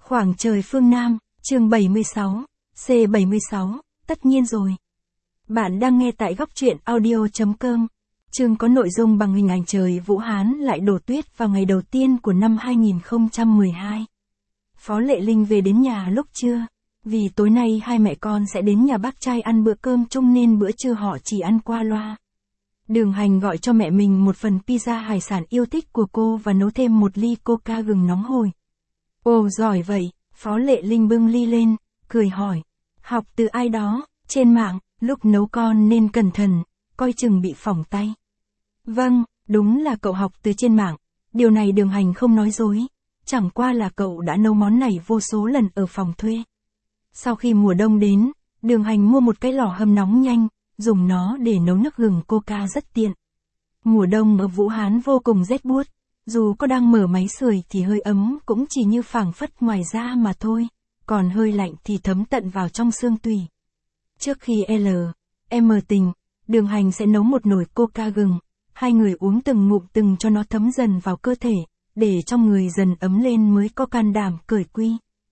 Khoảng trời phương Nam, chương 76, C76, tất nhiên rồi. Bạn đang nghe tại góc truyện audio.com. Chương có nội dung bằng hình ảnh trời Vũ Hán lại đổ tuyết vào ngày đầu tiên của năm 2012. Phó Lệ Linh về đến nhà lúc trưa. Vì tối nay hai mẹ con sẽ đến nhà bác trai ăn bữa cơm chung nên bữa trưa họ chỉ ăn qua loa. Đường Hành gọi cho mẹ mình một phần pizza hải sản yêu thích của cô và nấu thêm một ly coca gừng nóng hổi. Ồ giỏi vậy, Phó Lệ Linh bưng ly lên, cười hỏi. Học từ ai đó, trên mạng, lúc nấu con nên cẩn thận, coi chừng bị phỏng tay. Vâng, đúng là cậu học từ trên mạng, điều này Đường Hành không nói dối, chẳng qua là cậu đã nấu món này vô số lần ở phòng thuê. Sau khi mùa đông đến, Đường Hành mua một cái lò hâm nóng nhanh, dùng nó để nấu nước gừng coca rất tiện. Mùa đông ở Vũ Hán vô cùng rét buốt, dù có đang mở máy sưởi thì hơi ấm cũng chỉ như phảng phất ngoài da mà thôi, còn hơi lạnh thì thấm tận vào trong xương tủy. Trước khi M tình, Đường Hành sẽ nấu một nồi coca gừng, hai người uống từng ngụm từng cho nó thấm dần vào cơ thể, để trong người dần ấm lên mới có can đảm cởi quy.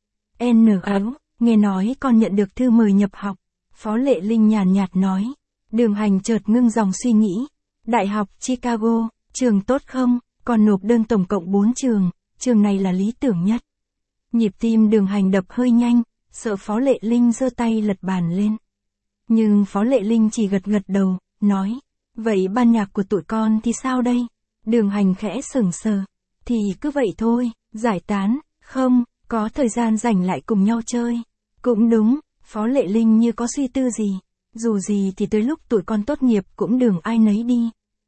Nghe nói con nhận được thư mời nhập học, Phó Lệ Linh nhàn nhạt nói. Đường Hành chợt ngưng dòng suy nghĩ. Đại học Chicago, trường tốt không? Còn nộp đơn tổng cộng 4 trường, trường này là lý tưởng nhất. Nhịp tim Đường Hành đập hơi nhanh, sợ Phó Lệ Linh giơ tay lật bàn lên. Nhưng Phó Lệ Linh chỉ gật gật đầu, nói. Vậy ban nhạc của tụi con thì sao đây? Đường Hành khẽ sững sờ. Thì cứ vậy thôi, giải tán, không, có thời gian rảnh lại cùng nhau chơi. Cũng đúng, Phó Lệ Linh như có suy tư gì. Dù gì thì tới lúc tụi con tốt nghiệp cũng đường ai nấy đi.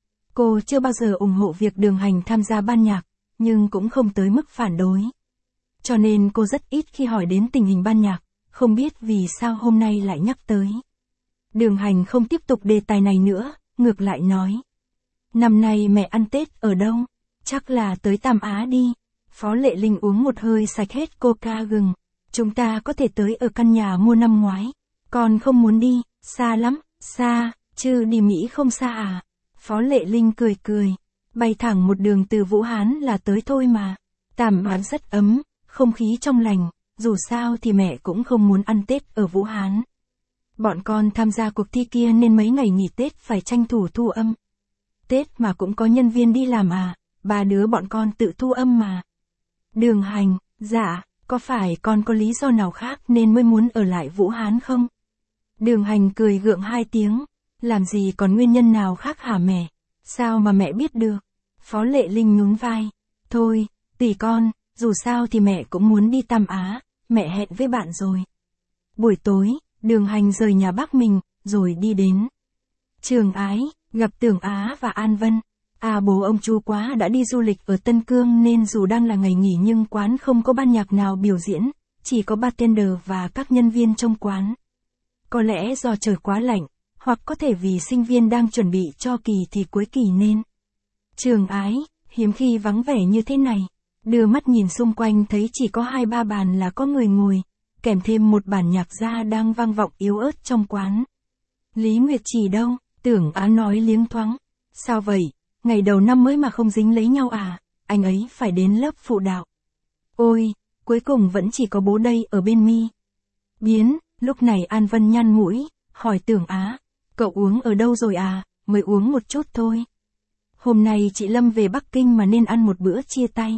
Cô chưa bao giờ ủng hộ việc Đường Hành tham gia ban nhạc, nhưng cũng không tới mức phản đối. Cho nên cô rất ít khi hỏi đến tình hình ban nhạc, không biết vì sao hôm nay lại nhắc tới. Đường Hành không tiếp tục đề tài này nữa, ngược lại nói. Năm nay mẹ ăn Tết ở đâu? Chắc là tới Tam Á đi. Phó Lệ Linh uống một hơi sạch hết coca gừng. Chúng ta có thể tới ở căn nhà mua năm ngoái. Con không muốn đi, xa lắm, xa, chứ đi Mỹ không xa à? Phó Lệ Linh cười cười, bay thẳng một đường từ Vũ Hán là tới thôi mà. Tam Á rất ấm, không khí trong lành, dù sao thì mẹ cũng không muốn ăn Tết ở Vũ Hán. Bọn con tham gia cuộc thi kia nên mấy ngày nghỉ Tết phải tranh thủ thu âm. Tết mà cũng có nhân viên đi làm à, ba đứa bọn con tự thu âm mà. Đường Hành, dạ, có phải con có lý do nào khác nên mới muốn ở lại Vũ Hán không? Đường Hành cười gượng hai tiếng, làm gì còn nguyên nhân nào khác hả mẹ? Sao mà mẹ biết được? Phó Lệ Linh nhún vai, thôi, tùy con, dù sao thì mẹ cũng muốn đi Tam Á, mẹ hẹn với bạn rồi. Buổi tối, Đường Hành rời nhà bác mình, rồi đi đến Trường Ái, gặp Tưởng Á và An Vân. Bố ông Chu Quá đã đi du lịch ở Tân Cương nên dù đang là ngày nghỉ nhưng quán không có ban nhạc nào biểu diễn, chỉ có bartender và các nhân viên trong quán. Có lẽ do trời quá lạnh, hoặc có thể vì sinh viên đang chuẩn bị cho kỳ thi cuối kỳ nên. Trường Ái, hiếm khi vắng vẻ như thế này. Đưa mắt nhìn xung quanh thấy chỉ có 2-3 bàn là có người ngồi, kèm thêm một bản nhạc gia đang vang vọng yếu ớt trong quán. Lý Nguyệt Chỉ đâu? Tưởng Á nói liếng thoáng. Sao vậy? Ngày đầu năm mới mà không dính lấy nhau à? Anh ấy phải đến lớp phụ đạo. Ôi, cuối cùng vẫn chỉ có bố đây ở bên mi. Biến, lúc này An Vân nhăn mũi, hỏi Tưởng Á. Cậu uống ở đâu rồi à? Mới uống một chút thôi. Hôm nay chị Lâm về Bắc Kinh mà nên ăn một bữa chia tay.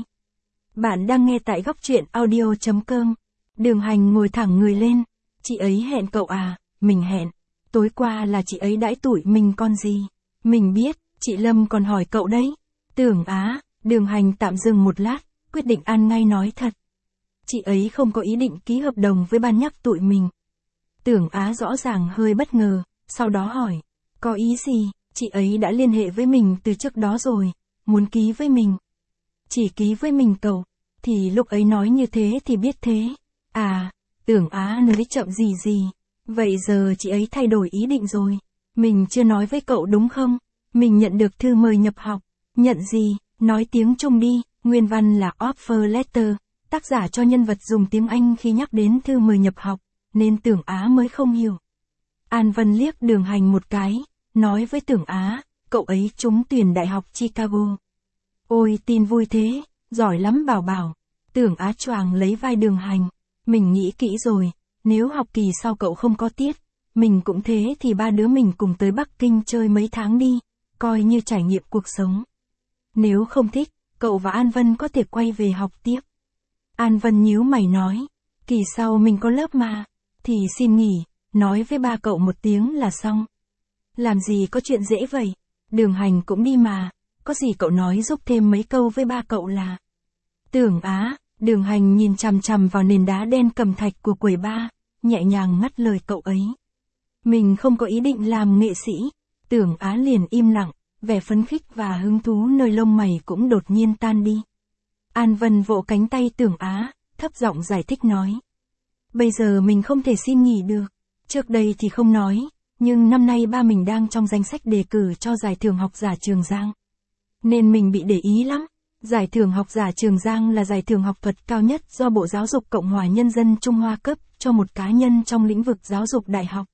Bạn đang nghe tại góc truyện audio.com. Đường Hành ngồi thẳng người lên. Chị ấy hẹn cậu à? Mình hẹn. Tối qua là chị ấy đãi tuổi mình con gì? Mình biết, chị Lâm còn hỏi cậu đấy. Tưởng Á, Đường Hành tạm dừng một lát, quyết định ăn ngay nói thật. Chị ấy không có ý định ký hợp đồng với ban nhạc tụi mình. Tưởng Á rõ ràng hơi bất ngờ, sau đó hỏi. Có ý gì? Chị ấy đã liên hệ với mình từ trước đó rồi, muốn ký với mình. Chỉ ký với mình cậu, thì lúc ấy nói như thế thì biết thế. À, Tưởng Á nói chậm gì. Vậy giờ chị ấy thay đổi ý định rồi. Mình chưa nói với cậu đúng không? Mình nhận được thư mời nhập học. Nhận gì? Nói tiếng Trung đi. Nguyên văn là offer letter. Tác giả cho nhân vật dùng tiếng Anh khi nhắc đến thư mời nhập học, nên Tưởng Á mới không hiểu. An Vân liếc Đường Hành một cái, nói với Tưởng Á, cậu ấy trúng tuyển Đại học Chicago. Ôi tin vui thế, giỏi lắm bảo. Tưởng Á choàng lấy vai Đường Hành. Mình nghĩ kỹ rồi, nếu học kỳ sau cậu không có tiết, mình cũng thế thì ba đứa mình cùng tới Bắc Kinh chơi mấy tháng đi, coi như trải nghiệm cuộc sống. Nếu không thích, cậu và An Vân có thể quay về học tiếp. An Vân nhíu mày nói, kỳ sau mình có lớp mà, thì xin nghỉ, nói với ba cậu một tiếng là xong. Làm gì có chuyện dễ vậy, Đường Hành cũng đi mà, có gì cậu nói giúp thêm mấy câu với ba cậu là. Tưởng Á, Đường Hành nhìn chằm chằm vào nền đá đen cẩm thạch của quầy ba, nhẹ nhàng ngắt lời cậu ấy. Mình không có ý định làm nghệ sĩ. Tưởng Á liền im lặng, vẻ phấn khích và hứng thú nơi lông mày cũng đột nhiên tan đi. An Vân vỗ cánh tay Tưởng Á, thấp giọng giải thích nói. Bây giờ mình không thể xin nghỉ được. Trước đây thì không nói, nhưng năm nay ba mình đang trong danh sách đề cử cho giải thưởng học giả Trường Giang. Nên mình bị để ý lắm. Giải thưởng học giả Trường Giang là giải thưởng học thuật cao nhất do Bộ Giáo dục Cộng hòa Nhân dân Trung Hoa cấp cho một cá nhân trong lĩnh vực giáo dục đại học.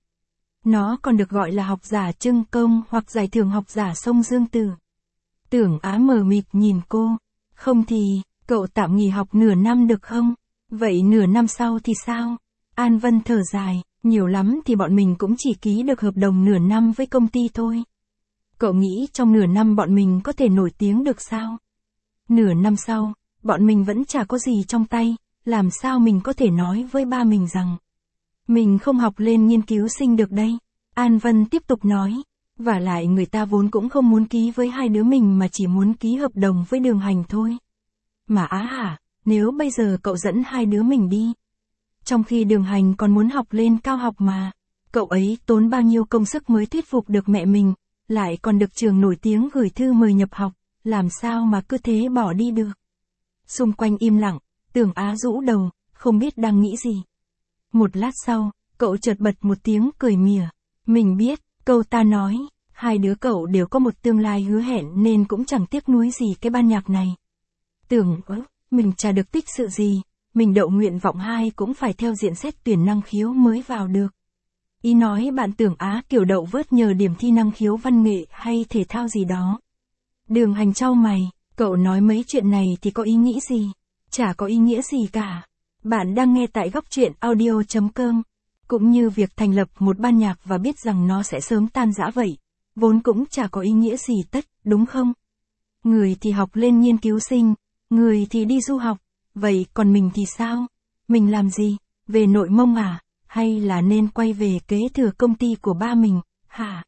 Nó còn được gọi là học giả Trưng Công hoặc giải thưởng học giả Sông Dương Tử. Tưởng Á mờ mịt nhìn cô. Không thì, cậu tạm nghỉ học nửa năm được không? Vậy nửa năm sau thì sao? An Vân thở dài, nhiều lắm thì bọn mình cũng chỉ ký được hợp đồng nửa năm với công ty thôi. Cậu nghĩ trong nửa năm bọn mình có thể nổi tiếng được sao? Nửa năm sau, bọn mình vẫn chả có gì trong tay, làm sao mình có thể nói với ba mình rằng mình không học lên nghiên cứu sinh được đây. An Vân tiếp tục nói, vả lại người ta vốn cũng không muốn ký với hai đứa mình mà chỉ muốn ký hợp đồng với Đường Hành thôi. Mà á hả, nếu bây giờ cậu dẫn hai đứa mình đi, trong khi Đường Hành còn muốn học lên cao học mà, cậu ấy tốn bao nhiêu công sức mới thuyết phục được mẹ mình, lại còn được trường nổi tiếng gửi thư mời nhập học, làm sao mà cứ thế bỏ đi được. Xung quanh im lặng, Tưởng Á rũ đầu, không biết đang nghĩ gì. Một lát sau, cậu chợt bật một tiếng cười mỉa. Mình biết, câu ta nói, hai đứa cậu đều có một tương lai hứa hẹn nên cũng chẳng tiếc nuối gì cái ban nhạc này. Tưởng mình chả được tích sự gì, mình đậu nguyện vọng 2 cũng phải theo diện xét tuyển năng khiếu mới vào được. Ý nói bạn Tưởng Á kiểu đậu vớt nhờ điểm thi năng khiếu văn nghệ hay thể thao gì đó. Đường Hành chau mày, cậu nói mấy chuyện này thì có ý nghĩ gì? Chả có ý nghĩa gì cả. Bạn đang nghe tại góc truyện audio.com. Cũng như việc thành lập một ban nhạc và biết rằng nó sẽ sớm tan rã vậy. Vốn cũng chả có ý nghĩa gì tất, đúng không? Người thì học lên nghiên cứu sinh, người thì đi du học. Vậy còn mình thì sao? Mình làm gì? Về Nội Mông à? Hay là nên quay về kế thừa công ty của ba mình, hả?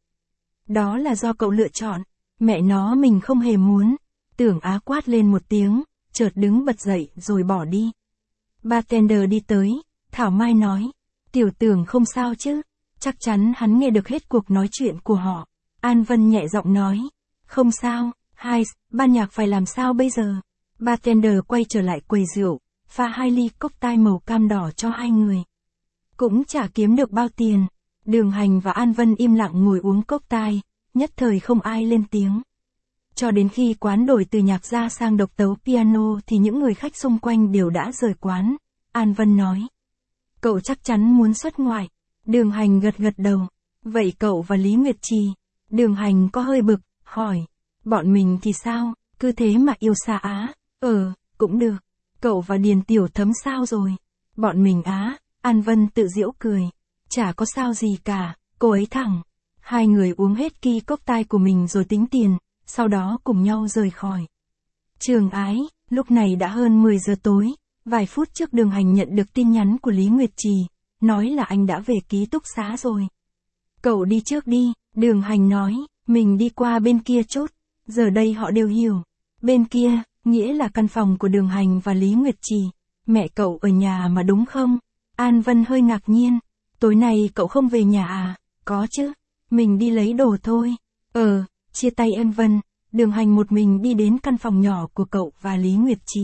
Đó là do cậu lựa chọn. Mẹ nó mình không hề muốn. Tưởng Á quát lên một tiếng, chợt đứng bật dậy rồi bỏ đi. Bartender đi tới, Thảo Mai nói. Tiểu Tưởng không sao chứ? Chắc chắn hắn nghe được hết cuộc nói chuyện của họ. An Vân nhẹ giọng nói. Không sao, ban nhạc phải làm sao bây giờ? Bartender quay trở lại quầy rượu, pha 2 ly cocktail màu cam đỏ cho hai người. Cũng chả kiếm được bao tiền. Đường Hành và An Vân im lặng ngồi uống cocktail, nhất thời không ai lên tiếng. Cho đến khi quán đổi từ nhạc ra sang độc tấu piano thì những người khách xung quanh đều đã rời quán. An Vân nói. Cậu chắc chắn muốn xuất ngoại. Đường Hành gật gật đầu. Vậy cậu và Lý Nguyệt Trì? Đường Hành có hơi bực, hỏi. Bọn mình thì sao, cứ thế mà yêu xa Á? Cũng được. Cậu và Điền Tiểu Thấm sao rồi? Bọn mình á, An Vân tự giễu cười. Chả có sao gì cả, cô ấy thẳng. Hai người uống hết ki cocktail của mình rồi tính tiền, sau đó cùng nhau rời khỏi. Trường Ái, lúc này đã hơn 10 giờ tối, vài phút trước Đường Hành nhận được tin nhắn của Lý Nguyệt Trì, nói là anh đã về ký túc xá rồi. Cậu đi trước đi, Đường Hành nói, mình đi qua bên kia chốt, giờ đây họ đều hiểu. Bên kia, nghĩa là căn phòng của Đường Hành và Lý Nguyệt Trì. Mẹ cậu ở nhà mà đúng không? An Vân hơi ngạc nhiên, tối nay cậu không về nhà à? Có chứ, mình đi lấy đồ thôi. Chia tay em Vân, Đường Hành một mình đi đến căn phòng nhỏ của cậu và Lý Nguyệt Trì.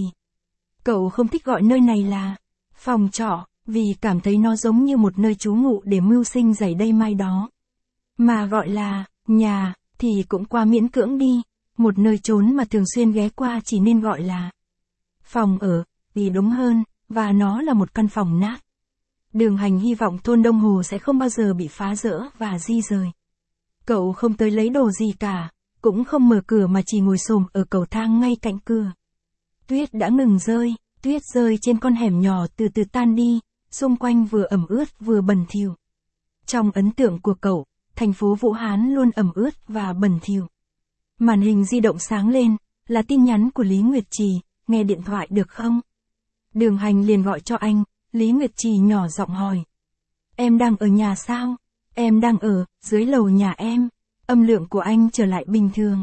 Cậu không thích gọi nơi này là phòng trọ, vì cảm thấy nó giống như một nơi trú ngụ để mưu sinh giày đây mai đó. Mà gọi là nhà, thì cũng quá miễn cưỡng đi, một nơi trốn mà thường xuyên ghé qua chỉ nên gọi là phòng ở, thì đúng hơn, và nó là một căn phòng nát. Đường Hành hy vọng thôn Đông Hồ sẽ không bao giờ bị phá rỡ và di rời. Cậu không tới lấy đồ gì cả, cũng không mở cửa mà chỉ ngồi xổm ở cầu thang ngay cạnh cửa. Tuyết đã ngừng rơi, Tuyết rơi trên con hẻm nhỏ từ từ tan đi, xung quanh vừa ẩm ướt vừa bẩn thỉu. Trong ấn tượng của cậu, thành phố Vũ Hán luôn ẩm ướt và bẩn thỉu. Màn hình di động sáng lên, là tin nhắn của Lý Nguyệt Trì, nghe điện thoại được không? Đường Hành liền gọi cho anh, Lý Nguyệt Trì nhỏ giọng hỏi. Em đang ở nhà sao? Em đang ở, dưới lầu nhà em. Âm lượng của anh trở lại bình thường.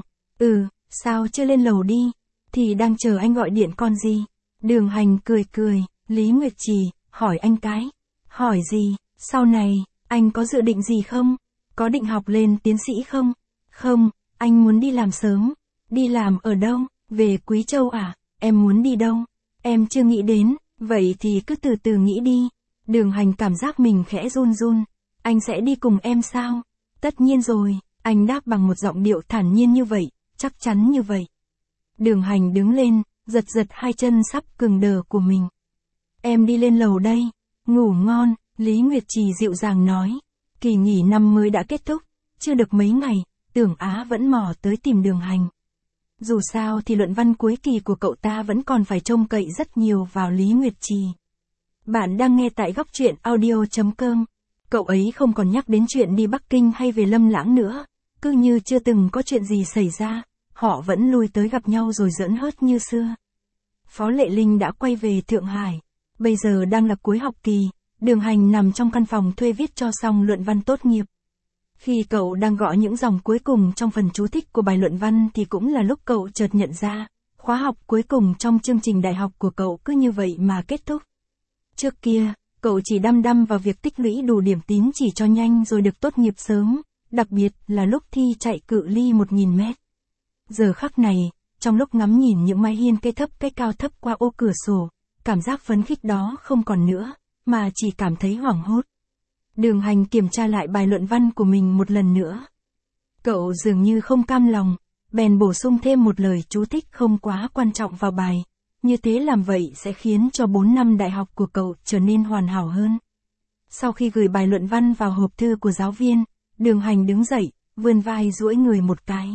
Sao chưa lên lầu đi? Thì đang chờ anh gọi điện con gì? Đường Hành cười cười, Lý Nguyệt Trì, hỏi anh cái. Hỏi gì? Sau này, anh có dự định gì không? Có định học lên tiến sĩ không? Không, anh muốn đi làm sớm. Đi làm ở đâu? Về Quý Châu à? Em muốn đi đâu? Em chưa nghĩ đến, vậy thì cứ từ từ nghĩ đi. Đường Hành cảm giác mình khẽ run run. Anh sẽ đi cùng em sao? Tất nhiên rồi, anh đáp bằng một giọng điệu thản nhiên như vậy, chắc chắn như vậy. Đường Hành đứng lên, giật giật hai chân sắp cứng đờ của mình. Em đi lên lầu đây. Ngủ ngon, Lý Nguyệt Trì dịu dàng nói. Kỳ nghỉ năm mới đã kết thúc, chưa được mấy ngày, Tưởng Á vẫn mò tới tìm Đường Hành. Dù sao thì luận văn cuối kỳ của cậu ta vẫn còn phải trông cậy rất nhiều vào Lý Nguyệt Trì. Bạn đang nghe tại góc truyện audio.com. Cậu ấy không còn nhắc đến chuyện đi Bắc Kinh hay về Lâm Lãng nữa, cứ như chưa từng có chuyện gì xảy ra, họ vẫn lui tới gặp nhau rồi giỡn hớt như xưa. Phó Lệ Linh đã quay về Thượng Hải, bây giờ đang là cuối học kỳ, Đường Hành nằm trong căn phòng thuê viết cho xong luận văn tốt nghiệp. Khi cậu đang gõ những dòng cuối cùng trong phần chú thích của bài luận văn thì cũng là lúc cậu chợt nhận ra, khóa học cuối cùng trong chương trình đại học của cậu cứ như vậy mà kết thúc. Trước kia, cậu chỉ đăm đăm vào việc tích lũy đủ điểm tín chỉ cho nhanh rồi được tốt nghiệp sớm, đặc biệt là lúc thi chạy cự ly 1000 mét. Giờ khắc này, trong lúc ngắm nhìn những mái hiên cây thấp cây cao thấp qua ô cửa sổ, cảm giác phấn khích đó không còn nữa, mà chỉ cảm thấy hoảng hốt. Đường Hành kiểm tra lại bài luận văn của mình một lần nữa. Cậu dường như không cam lòng, bèn bổ sung thêm một lời chú thích không quá quan trọng vào bài. Như thế làm vậy sẽ khiến cho 4 năm đại học của cậu trở nên hoàn hảo hơn. Sau khi gửi bài luận văn vào hộp thư của giáo viên, Đường Hành đứng dậy, vươn vai duỗi người một cái.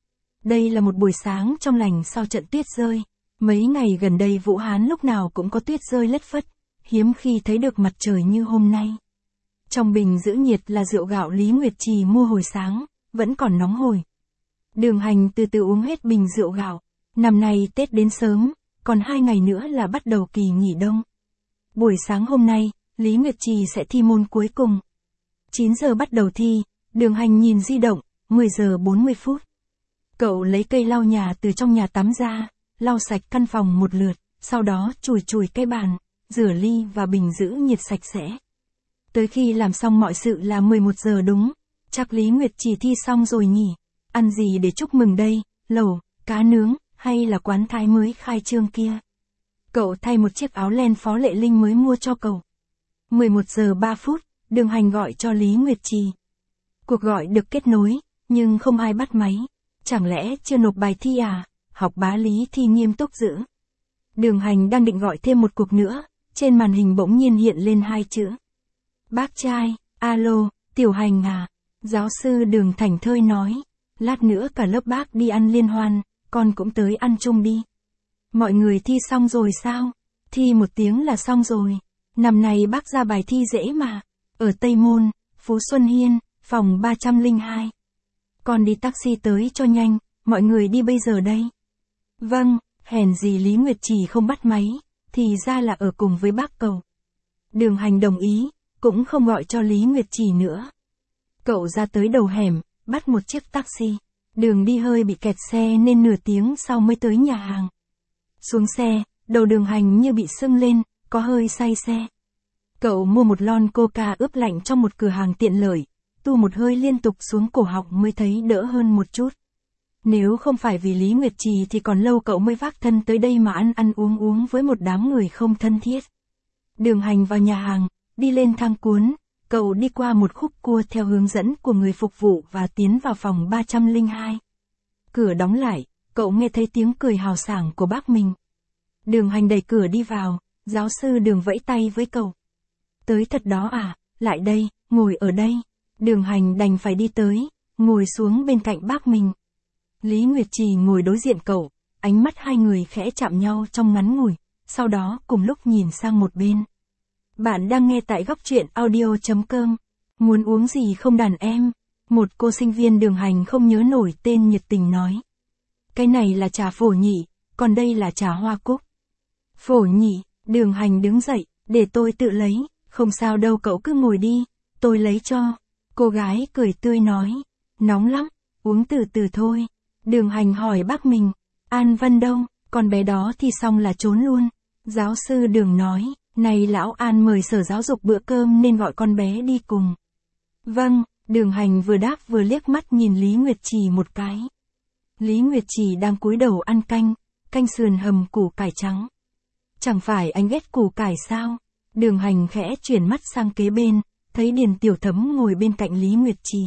Đây là một buổi sáng trong lành sau trận tuyết rơi. Mấy ngày gần đây Vũ Hán lúc nào cũng có tuyết rơi lất phất, hiếm khi thấy được mặt trời như hôm nay. Trong bình giữ nhiệt là rượu gạo Lý Nguyệt Trì mua hồi sáng, vẫn còn nóng hổi. Đường Hành từ từ uống hết bình rượu gạo. Năm nay Tết đến sớm, còn 2 ngày nữa là bắt đầu kỳ nghỉ đông. Buổi sáng hôm nay, Lý Nguyệt Trì sẽ thi môn cuối cùng. 9 giờ bắt đầu thi, Đường Hành nhìn di động, 10 giờ 40 phút. Cậu lấy cây lau nhà từ trong nhà tắm ra, lau sạch căn phòng một lượt, sau đó chùi chùi cái bàn, rửa ly và bình giữ nhiệt sạch sẽ. Tới khi làm xong mọi sự là 11 giờ đúng, chắc Lý Nguyệt Trì thi xong rồi nhỉ. Ăn gì để chúc mừng đây, lẩu, cá nướng, hay là quán Thái mới khai trương kia. Cậu thay một chiếc áo len Phó Lệ Linh mới mua cho cậu. 11 giờ 3 phút, Đường Hành gọi cho Lý Nguyệt Trì. Cuộc gọi được kết nối, nhưng không ai bắt máy. Chẳng lẽ chưa nộp bài thi à? Học bá Lý thi nghiêm túc dữ. Đường Hành đang định gọi thêm một cuộc nữa, trên màn hình bỗng nhiên hiện lên 2 chữ. Bác trai, alo, Tiểu Hành à? Giáo sư Đường thảnh thơi nói. Lát nữa cả lớp bác đi ăn liên hoan, con cũng tới ăn chung đi. Mọi người thi xong rồi sao? Thi 1 tiếng là xong rồi. Năm nay bác ra bài thi dễ mà. Ở Tây Môn, Phú Xuân Hiên, phòng 302. Con đi taxi tới cho nhanh, mọi người đi bây giờ đây. Vâng, hèn gì Lý Nguyệt Trì không bắt máy, thì ra là ở cùng với bác cậu. Đường Hành đồng ý, cũng không gọi cho Lý Nguyệt Trì nữa. Cậu ra tới đầu hẻm, bắt một chiếc taxi. Đường đi hơi bị kẹt xe nên nửa tiếng sau mới tới nhà hàng. Xuống xe, đầu Đường Hành như bị sưng lên, có hơi say xe. Cậu mua một lon coca ướp lạnh trong một cửa hàng tiện lợi, tu một hơi liên tục xuống cổ họng mới thấy đỡ hơn một chút. Nếu không phải vì Lý Nguyệt Trì thì còn lâu cậu mới vác thân tới đây mà ăn uống với một đám người không thân thiết. Đường Hành vào nhà hàng, đi lên thang cuốn, cậu đi qua một khúc cua theo hướng dẫn của người phục vụ và tiến vào phòng 302. Cửa đóng lại, cậu nghe thấy tiếng cười hào sảng của bác mình. Đường Hành đẩy cửa đi vào, giáo sư Đường vẫy tay với cậu. Tới thật đó à, lại đây, ngồi ở đây. Đường Hành đành phải đi tới, ngồi xuống bên cạnh bác mình. Lý Nguyệt Trì ngồi đối diện cậu, ánh mắt hai người khẽ chạm nhau trong ngắn ngủi, sau đó cùng lúc nhìn sang một bên. Bạn đang nghe tại góc truyện audio.com. Muốn uống gì không đàn em? Một cô sinh viên Đường Hành không nhớ nổi tên nhiệt tình nói. Cái này là trà phổ nhị, còn đây là trà hoa cúc. Phổ nhị, Đường Hành đứng dậy, để tôi tự lấy, không sao đâu cậu cứ ngồi đi, tôi lấy cho. Cô gái cười tươi nói, nóng lắm, uống từ từ thôi. Đường Hành hỏi bác mình, An Vân đâu, con bé đó thì xong là trốn luôn. Giáo sư Đường nói, này lão An mời sở giáo dục bữa cơm nên gọi con bé đi cùng. Vâng, Đường Hành vừa đáp vừa liếc mắt nhìn Lý Nguyệt Trì một cái. Lý Nguyệt Trì đang cúi đầu ăn canh sườn hầm củ cải trắng. Chẳng phải anh ghét củ cải sao? Đường Hành khẽ chuyển mắt sang kế bên, thấy Điền Tiểu Thấm ngồi bên cạnh Lý Nguyệt Trì.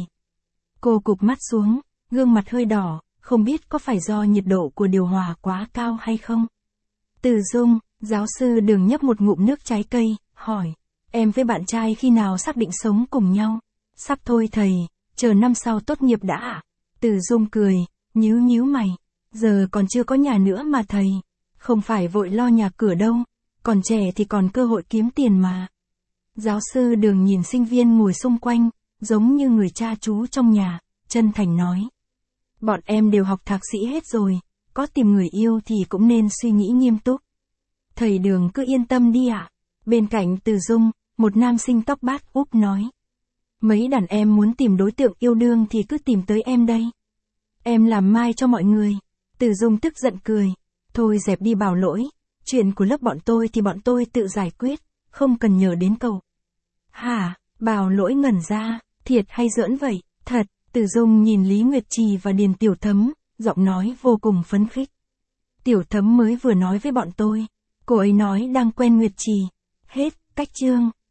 Cô cụp mắt xuống, gương mặt hơi đỏ, không biết có phải do nhiệt độ của điều hòa quá cao hay không? Từ Dung, giáo sư Đường nhấp một ngụm nước trái cây, hỏi, em với bạn trai khi nào xác định sống cùng nhau? Sắp thôi thầy, chờ năm sau tốt nghiệp đã ạ. Từ Dung cười, nhíu mày, giờ còn chưa có nhà nữa mà thầy, không phải vội lo nhà cửa đâu, còn trẻ thì còn cơ hội kiếm tiền mà. Giáo sư Đường nhìn sinh viên ngồi xung quanh, giống như người cha chú trong nhà, chân thành nói. Bọn em đều học thạc sĩ hết rồi, có tìm người yêu thì cũng nên suy nghĩ nghiêm túc. Thầy Đường cứ yên tâm đi ạ. Bên cạnh Từ Dung, một nam sinh tóc bát úp nói. Mấy đàn em muốn tìm đối tượng yêu đương thì cứ tìm tới em đây. Em làm mai cho mọi người. Từ Dung tức giận cười. Thôi dẹp đi Bảo Lỗi, chuyện của lớp bọn tôi thì bọn tôi tự giải quyết, không cần nhờ đến cậu. Hả, Bảo Lỗi ngẩn ra, thiệt hay giỡn vậy? Thật. Từ Dung nhìn Lý Nguyệt Trì và Điền Tiểu Thấm, giọng nói vô cùng phấn khích. Tiểu Thấm mới vừa nói với bọn tôi, cô ấy nói đang quen Nguyệt Trì. Hết, cách chương.